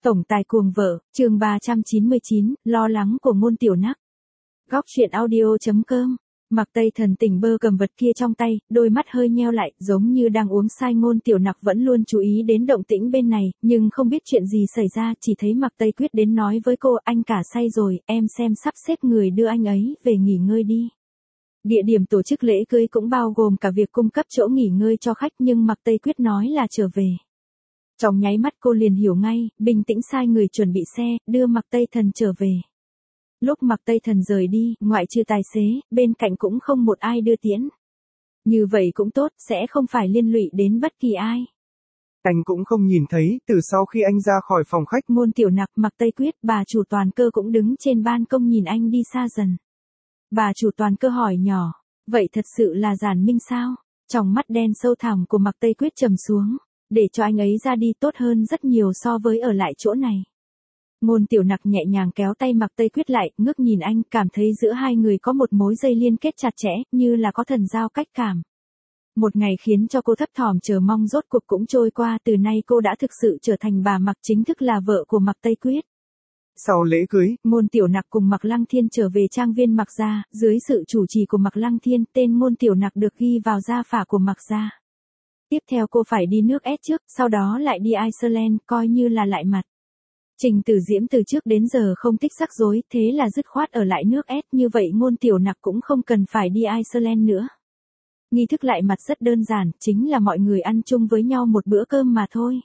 Tổng tài cuồng vợ, chương 399, lo lắng của Ngôn Tiểu Nặc. Góc truyện audio.com. Mạc Tây Thần tỉnh bơ cầm vật kia trong tay, đôi mắt hơi nheo lại, giống như đang uống say. Ngôn Tiểu Nặc vẫn luôn chú ý đến động tĩnh bên này, nhưng không biết chuyện gì xảy ra, chỉ thấy Mạc Tây quyết đến nói với cô, anh cả say rồi, em xem sắp xếp người đưa anh ấy về nghỉ ngơi đi. Địa điểm tổ chức lễ cưới cũng bao gồm cả việc cung cấp chỗ nghỉ ngơi cho khách, nhưng Mạc Tây quyết nói là trở về. Trong nháy mắt cô liền hiểu ngay, bình tĩnh sai người chuẩn bị xe, đưa Mạc Tây Thần trở về. Lúc Mạc Tây Thần rời đi, ngoại trừ tài xế, bên cạnh cũng không một ai đưa tiễn. Như vậy cũng tốt, sẽ không phải liên lụy đến bất kỳ ai. Anh cũng không nhìn thấy, từ sau khi anh ra khỏi phòng khách. Ngôn Tiểu Nặc, Mạc Tây Quyết, bà chủ Toàn Cơ cũng đứng trên ban công nhìn anh đi xa dần. Bà chủ Toàn Cơ hỏi nhỏ, vậy thật sự là Giản Minh sao? Trong mắt đen sâu thẳm của Mạc Tây Quyết trầm xuống, để cho anh ấy ra đi tốt hơn rất nhiều so với ở lại chỗ này. Ngôn Tiểu Nặc nhẹ nhàng kéo tay Mạc Tây Quyết lại, ngước nhìn anh, cảm thấy giữa hai người có một mối dây liên kết chặt chẽ, như là có thần giao cách cảm. Một ngày khiến cho cô thấp thỏm chờ mong rốt cuộc cũng trôi qua, từ nay cô đã thực sự trở thành bà Mạc, chính thức là vợ của Mạc Tây Quyết. Sau lễ cưới, Ngôn Tiểu Nặc cùng Mạc Lăng Thiên trở về trang viên Mạc gia, dưới sự chủ trì của Mạc Lăng Thiên, tên Ngôn Tiểu Nặc được ghi vào gia phả của Mạc gia. Tiếp theo cô phải đi nước S trước, sau đó lại đi Iceland, coi như là lại mặt. Trình Tử Diễm từ trước đến giờ không thích rắc rối, thế là dứt khoát ở lại nước S, như vậy Ngôn Tiểu Nặc cũng không cần phải đi Iceland nữa. Nghi thức lại mặt rất đơn giản, chính là mọi người ăn chung với nhau một bữa cơm mà thôi.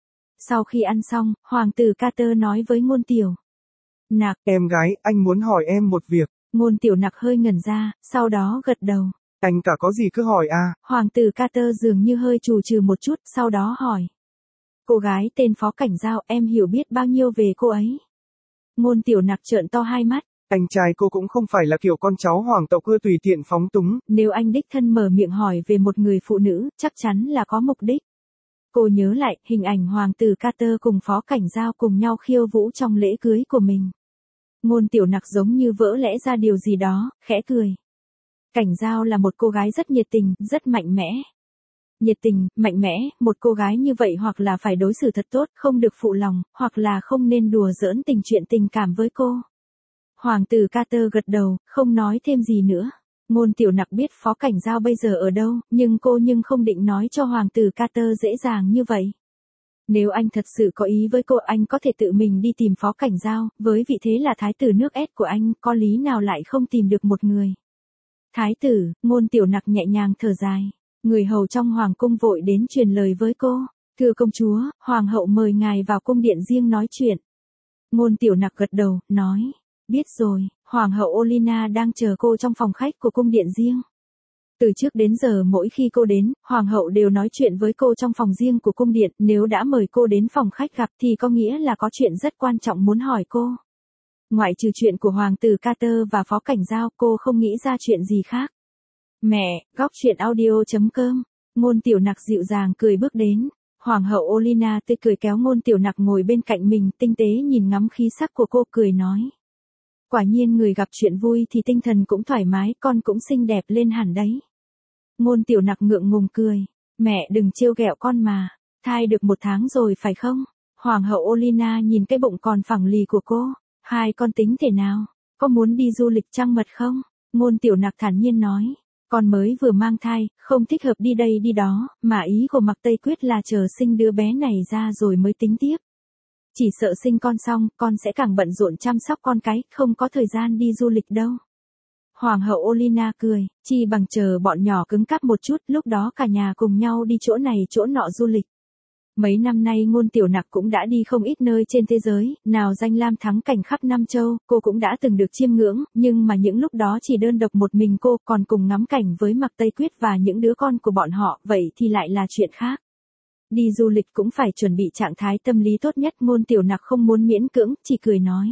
Sau khi ăn xong, Hoàng tử Carter nói với Ngôn Tiểu Nặc, em gái, anh muốn hỏi em một việc. Ngôn Tiểu Nặc hơi ngẩn ra, sau đó gật đầu. Anh cả có gì cứ hỏi à. Hoàng tử Carter dường như hơi chù chừ một chút, sau đó hỏi. Cô gái tên Phó Cảnh Giao, em hiểu biết bao nhiêu về cô ấy? Ngôn Tiểu Nặc trợn to hai mắt. Anh trai cô cũng không phải là kiểu con cháu hoàng tộc ưa tùy tiện phóng túng. Nếu anh đích thân mở miệng hỏi về một người phụ nữ, chắc chắn là có mục đích. Cô nhớ lại, hình ảnh Hoàng tử Carter cùng Phó Cảnh Giao cùng nhau khiêu vũ trong lễ cưới của mình. Ngôn Tiểu Nặc giống như vỡ lẽ ra điều gì đó, khẽ cười. Cảnh Giao là một cô gái rất nhiệt tình, rất mạnh mẽ. Nhiệt tình, mạnh mẽ, một cô gái như vậy hoặc là phải đối xử thật tốt, không được phụ lòng, hoặc là không nên đùa giỡn chuyện tình cảm với cô. Hoàng tử Carter gật đầu, không nói thêm gì nữa. Ngôn Tiểu Nặc biết Phó Cảnh Giao bây giờ ở đâu, nhưng cô không định nói cho Hoàng tử Carter dễ dàng như vậy. Nếu anh thật sự có ý với cô, anh có thể tự mình đi tìm Phó Cảnh Giao, với vị thế là thái tử nước S của anh, có lý nào lại không tìm được một người. Thái tử, Ngôn Tiểu Nặc nhẹ nhàng thở dài. Người hầu trong hoàng cung vội đến truyền lời với cô. Thưa công chúa, hoàng hậu mời ngài vào cung điện riêng nói chuyện. Ngôn Tiểu Nặc gật đầu, nói. Biết rồi, hoàng hậu Olina đang chờ cô trong phòng khách của cung điện riêng. Từ trước đến giờ mỗi khi cô đến, hoàng hậu đều nói chuyện với cô trong phòng riêng của cung điện, nếu đã mời cô đến phòng khách gặp thì có nghĩa là có chuyện rất quan trọng muốn hỏi cô. Ngoại trừ chuyện của hoàng tử Carter và Phó Cảnh Giao, cô không nghĩ ra chuyện gì khác. Mẹ, góc truyện audio.com. Ngôn Tiểu Nặc dịu dàng cười bước đến. Hoàng hậu Olina tươi cười kéo Ngôn Tiểu Nặc ngồi bên cạnh mình, tinh tế nhìn ngắm khí sắc của cô, cười nói. Quả nhiên người gặp chuyện vui thì tinh thần cũng thoải mái, con cũng xinh đẹp lên hẳn đấy. Ngôn Tiểu Nặc ngượng ngùng cười. Mẹ đừng trêu ghẹo con mà. Thai được 1 tháng rồi phải không? Hoàng hậu Olina nhìn cái bụng còn phẳng lì của cô. Hai con tính thế nào? Có muốn đi du lịch trăng mật không? Ngôn Tiểu Nặc thản nhiên nói. Con mới vừa mang thai, không thích hợp đi đây đi đó, mà ý của Mạc Tây Quyết là chờ sinh đứa bé này ra rồi mới tính tiếp. Chỉ sợ sinh con xong, con sẽ càng bận rộn chăm sóc con cái, không có thời gian đi du lịch đâu. Hoàng hậu Olina cười, chi bằng chờ bọn nhỏ cứng cáp một chút, lúc đó cả nhà cùng nhau đi chỗ này chỗ nọ du lịch. Mấy năm nay Ngôn Tiểu Nặc cũng đã đi không ít nơi trên thế giới, nào danh lam thắng cảnh khắp Nam Châu, cô cũng đã từng được chiêm ngưỡng, nhưng mà những lúc đó chỉ đơn độc một mình cô, còn cùng ngắm cảnh với Mạc Tây Quyết và những đứa con của bọn họ, vậy thì lại là chuyện khác. Đi du lịch cũng phải chuẩn bị trạng thái tâm lý tốt nhất, Ngôn Tiểu Nặc không muốn miễn cưỡng, chỉ cười nói.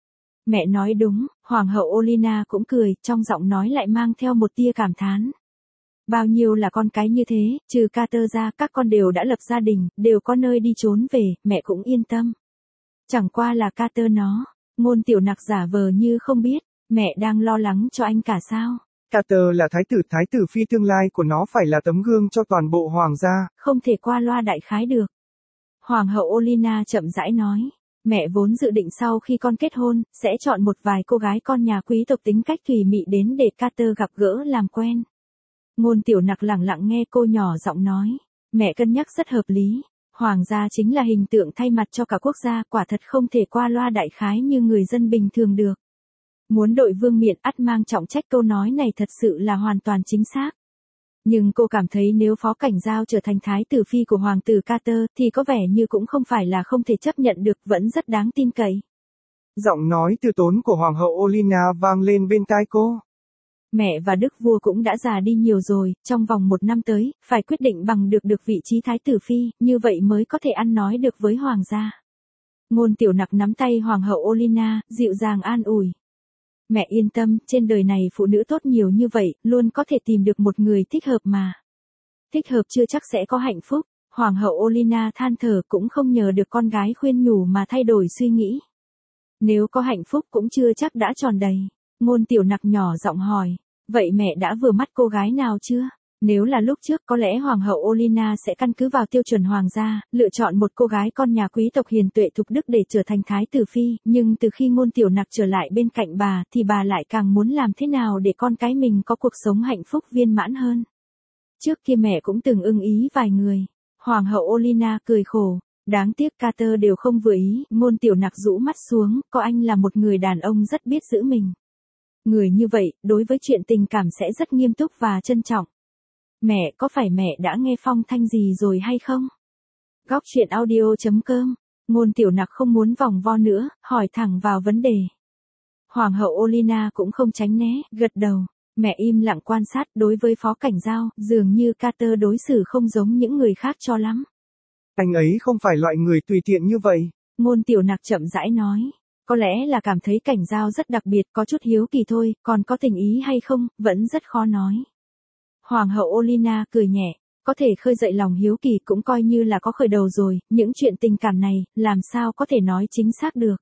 Mẹ nói đúng, Hoàng hậu Olina cũng cười, trong giọng nói lại mang theo một tia cảm thán. Bao nhiêu là con cái như thế, trừ Carter ra, các con đều đã lập gia đình, đều có nơi đi trốn về, mẹ cũng yên tâm. Chẳng qua là Carter nó. Ngôn Tiểu Nặc giả vờ như không biết, mẹ đang lo lắng cho anh cả sao? Carter là thái tử phi tương lai của nó, phải là tấm gương cho toàn bộ hoàng gia. Không thể qua loa đại khái được. Hoàng hậu Olina chậm rãi nói. Mẹ vốn dự định sau khi con kết hôn, sẽ chọn một vài cô gái con nhà quý tộc tính cách thùy mị đến để Carter gặp gỡ làm quen. Ngôn Tiểu Nặc lẳng lặng nghe cô nhỏ giọng nói. Mẹ cân nhắc rất hợp lý. Hoàng gia chính là hình tượng thay mặt cho cả quốc gia, quả thật không thể qua loa đại khái như người dân bình thường được. Muốn đội vương miện ắt mang trọng trách, câu nói này thật sự là hoàn toàn chính xác. Nhưng cô cảm thấy nếu Phó Cảnh Giao trở thành thái tử phi của Hoàng tử Carter thì có vẻ như cũng không phải là không thể chấp nhận được, vẫn rất đáng tin cậy. Giọng nói từ tốn của Hoàng hậu Olenna vang lên bên tai cô. Mẹ và đức vua cũng đã già đi nhiều rồi, trong vòng 1 năm tới, phải quyết định bằng được vị trí thái tử phi, như vậy mới có thể ăn nói được với hoàng gia. Ngôn Tiểu Nặc nắm tay Hoàng hậu Olenna, dịu dàng an ủi. Mẹ yên tâm, trên đời này phụ nữ tốt nhiều như vậy, luôn có thể tìm được một người thích hợp mà. Thích hợp chưa chắc sẽ có hạnh phúc. Hoàng hậu Olenna than thở, cũng không nhờ được con gái khuyên nhủ mà thay đổi suy nghĩ. Nếu có hạnh phúc cũng chưa chắc đã tròn đầy. Ngôn Tiểu Nặc nhỏ giọng hỏi. Vậy mẹ đã vừa mắt cô gái nào chưa? Nếu là lúc trước có lẽ Hoàng hậu Olenna sẽ căn cứ vào tiêu chuẩn hoàng gia, lựa chọn một cô gái con nhà quý tộc hiền tuệ thục đức để trở thành thái tử phi, nhưng từ khi Ngôn Tiểu Nặc trở lại bên cạnh bà thì bà lại càng muốn làm thế nào để con cái mình có cuộc sống hạnh phúc viên mãn hơn. Trước kia mẹ cũng từng ưng ý vài người. Hoàng hậu Olenna cười khổ. Đáng tiếc Carter đều không vừa ý. Ngôn Tiểu Nặc rũ mắt xuống, có anh là một người đàn ông rất biết giữ mình. Người như vậy, đối với chuyện tình cảm sẽ rất nghiêm túc và trân trọng. Mẹ, có phải mẹ đã nghe phong thanh gì rồi hay không? Góc truyện audio.com. Ngôn Tiểu Nặc không muốn vòng vo nữa, hỏi thẳng vào vấn đề. Hoàng hậu Olenna cũng không tránh né, gật đầu. Mẹ im lặng quan sát, đối với Phó Cảnh Giao, dường như Carter đối xử không giống những người khác cho lắm. Anh ấy không phải loại người tùy tiện như vậy. Ngôn Tiểu Nặc chậm rãi nói. Có lẽ là cảm thấy Cảnh Giao rất đặc biệt, có chút hiếu kỳ thôi, còn có tình ý hay không, vẫn rất khó nói. Hoàng hậu Olenna cười nhẹ, có thể khơi dậy lòng hiếu kỳ cũng coi như là có khởi đầu rồi, những chuyện tình cảm này, làm sao có thể nói chính xác được.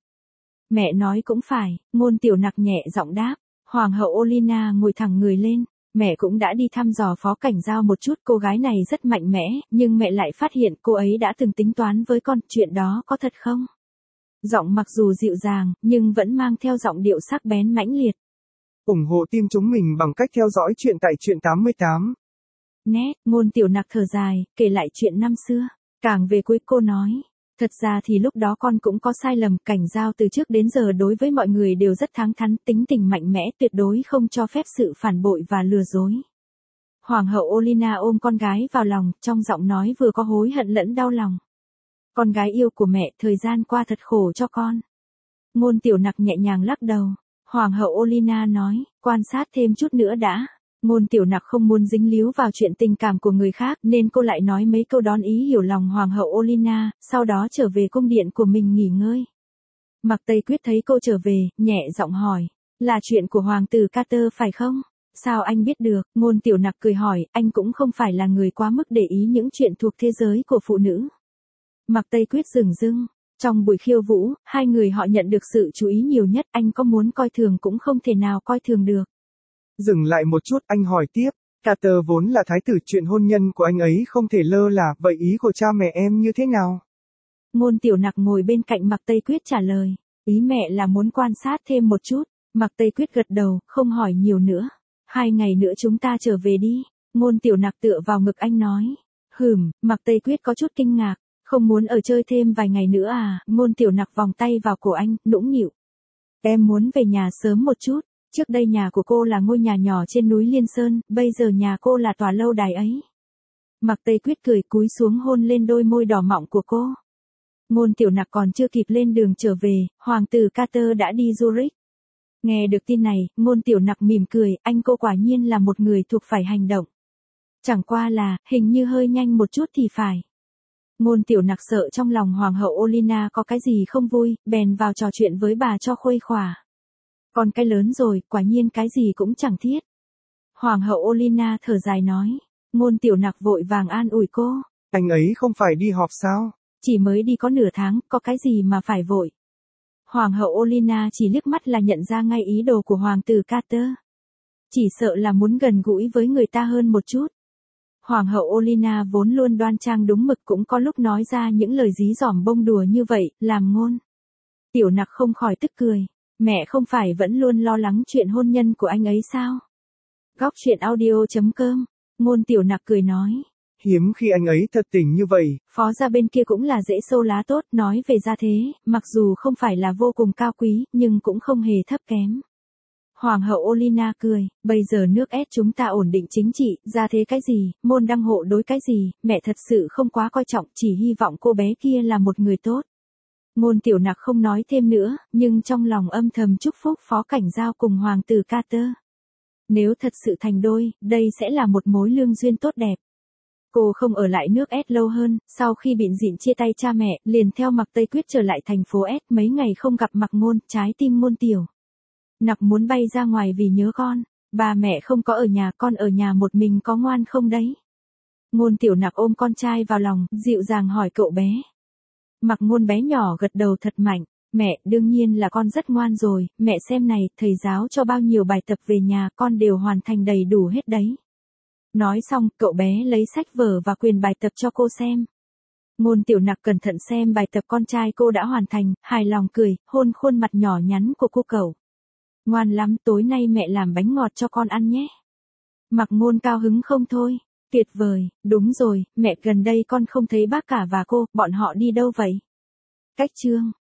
Mẹ nói cũng phải, Ngôn Tiểu Nặc nhẹ giọng đáp. Hoàng hậu Olenna ngồi thẳng người lên, mẹ cũng đã đi thăm dò Phó Cảnh Giao một chút, cô gái này rất mạnh mẽ, nhưng mẹ lại phát hiện cô ấy đã từng tính toán với con, chuyện đó có thật không? Giọng mặc dù dịu dàng, nhưng vẫn mang theo giọng điệu sắc bén mãnh liệt. Ủng hộ team chúng mình bằng cách theo dõi chuyện tại truyện 88. Nét, Ngôn Tiểu Nặc thở dài, kể lại chuyện năm xưa. Càng về cuối cô nói. Thật ra thì lúc đó con cũng có sai lầm, Cảnh Giao từ trước đến giờ đối với mọi người đều rất thẳng thắn, tính tình mạnh mẽ, tuyệt đối không cho phép sự phản bội và lừa dối. Hoàng hậu Olenna ôm con gái vào lòng, trong giọng nói vừa có hối hận lẫn đau lòng. Con gái yêu của mẹ, thời gian qua thật khổ cho con. Ngôn Tiểu Nặc nhẹ nhàng lắc đầu. Hoàng hậu Olenna nói, quan sát thêm chút nữa đã. Ngôn Tiểu Nặc không muốn dính líu vào chuyện tình cảm của người khác nên cô lại nói mấy câu đón ý hiểu lòng Hoàng hậu Olenna, sau đó trở về cung điện của mình nghỉ ngơi. Mạc Tây Quyết thấy cô trở về, nhẹ giọng hỏi, là chuyện của Hoàng tử Carter phải không? Sao anh biết được? Ngôn Tiểu Nặc cười hỏi, anh cũng không phải là người quá mức để ý những chuyện thuộc thế giới của phụ nữ. Mạc Tây Quyết dửng dưng. Trong buổi khiêu vũ, hai người họ nhận được sự chú ý nhiều nhất, anh có muốn coi thường cũng không thể nào coi thường được. Dừng lại một chút, anh hỏi tiếp. Carter vốn là thái tử, chuyện hôn nhân của anh ấy không thể lơ là, vậy ý của cha mẹ em như thế nào? Ngôn Tiểu Nặc ngồi bên cạnh Mạc Tây Quyết trả lời. Ý mẹ là muốn quan sát thêm một chút. Mạc Tây Quyết gật đầu, không hỏi nhiều nữa. 2 ngày nữa chúng ta trở về đi. Ngôn Tiểu Nặc tựa vào ngực anh nói. Mạc Tây Quyết có chút kinh ngạc. Không muốn ở chơi thêm vài ngày nữa à? Ngôn Tiểu Nặc vòng tay vào cổ anh, nũng nịu. Em muốn về nhà sớm một chút. Trước đây nhà của cô là ngôi nhà nhỏ trên núi Liên Sơn, bây giờ nhà cô là tòa lâu đài ấy. Mạc Tây Quyết cười cúi xuống hôn lên đôi môi đỏ mọng của cô. Ngôn Tiểu Nặc còn chưa kịp lên đường trở về, Hoàng tử Carter đã đi Zurich. Nghe được tin này, Ngôn Tiểu Nặc mỉm cười, anh cô quả nhiên là một người thuộc phải hành động. Chẳng qua là, hình như hơi nhanh một chút thì phải. Ngôn Tiểu Nặc sợ trong lòng Hoàng hậu Olenna có cái gì không vui, bèn vào trò chuyện với bà cho khuây khỏa. Con cái lớn rồi, quả nhiên cái gì cũng chẳng thiết. Hoàng hậu Olenna thở dài nói. Ngôn Tiểu Nặc vội vàng an ủi cô. Anh ấy không phải đi họp sao? Chỉ mới đi có nửa tháng, có cái gì mà phải vội. Hoàng hậu Olenna chỉ liếc mắt là nhận ra ngay ý đồ của Hoàng tử Carter. Chỉ sợ là muốn gần gũi với người ta hơn một chút. Hoàng hậu Olenna vốn luôn đoan trang đúng mực cũng có lúc nói ra những lời dí dỏm bông đùa như vậy, làm Ngôn Tiểu Nặc không khỏi tức cười. Mẹ không phải vẫn luôn lo lắng chuyện hôn nhân của anh ấy sao? Góc truyện audio.com. Ngôn Tiểu Nặc cười nói. Hiếm khi anh ấy thật tình như vậy. Phó gia bên kia cũng là rễ xô lá tốt, nói về gia thế, mặc dù không phải là vô cùng cao quý, nhưng cũng không hề thấp kém. Hoàng hậu Olina cười, bây giờ nước S chúng ta ổn định chính trị, gia thế cái gì, môn đăng hộ đối cái gì, mẹ thật sự không quá coi trọng, chỉ hy vọng cô bé kia là một người tốt. Ngôn Tiểu Nặc không nói thêm nữa, nhưng trong lòng âm thầm chúc phúc Phó Cảnh Giao cùng Hoàng tử Carter. Nếu thật sự thành đôi, đây sẽ là một mối lương duyên tốt đẹp. Cô không ở lại nước S lâu hơn, sau khi Bịn Dịn chia tay cha mẹ, liền theo Mạc Tây Quyết trở lại thành phố S, mấy ngày không gặp Mạc Ngôn, trái tim Ngôn Tiểu Nặc muốn bay ra ngoài vì nhớ con. Ba mẹ không có ở nhà, con ở nhà một mình có ngoan không đấy? Ngôn Tiểu Nặc ôm con trai vào lòng, dịu dàng hỏi cậu bé. Mạc Ngôn bé nhỏ gật đầu thật mạnh. Mẹ, đương nhiên là con rất ngoan rồi, mẹ xem này, thầy giáo cho bao nhiêu bài tập về nhà, con đều hoàn thành đầy đủ hết đấy. Nói xong, cậu bé lấy sách vở và quyền bài tập cho cô xem. Ngôn Tiểu Nặc cẩn thận xem bài tập con trai cô đã hoàn thành, hài lòng cười, hôn khuôn mặt nhỏ nhắn của cô cậu. Ngoan lắm, tối nay mẹ làm bánh ngọt cho con ăn nhé. Mạc Ngôn cao hứng không thôi. Tuyệt vời, đúng rồi, mẹ gần đây con không thấy bác cả và cô, bọn họ đi đâu vậy? Cách chương.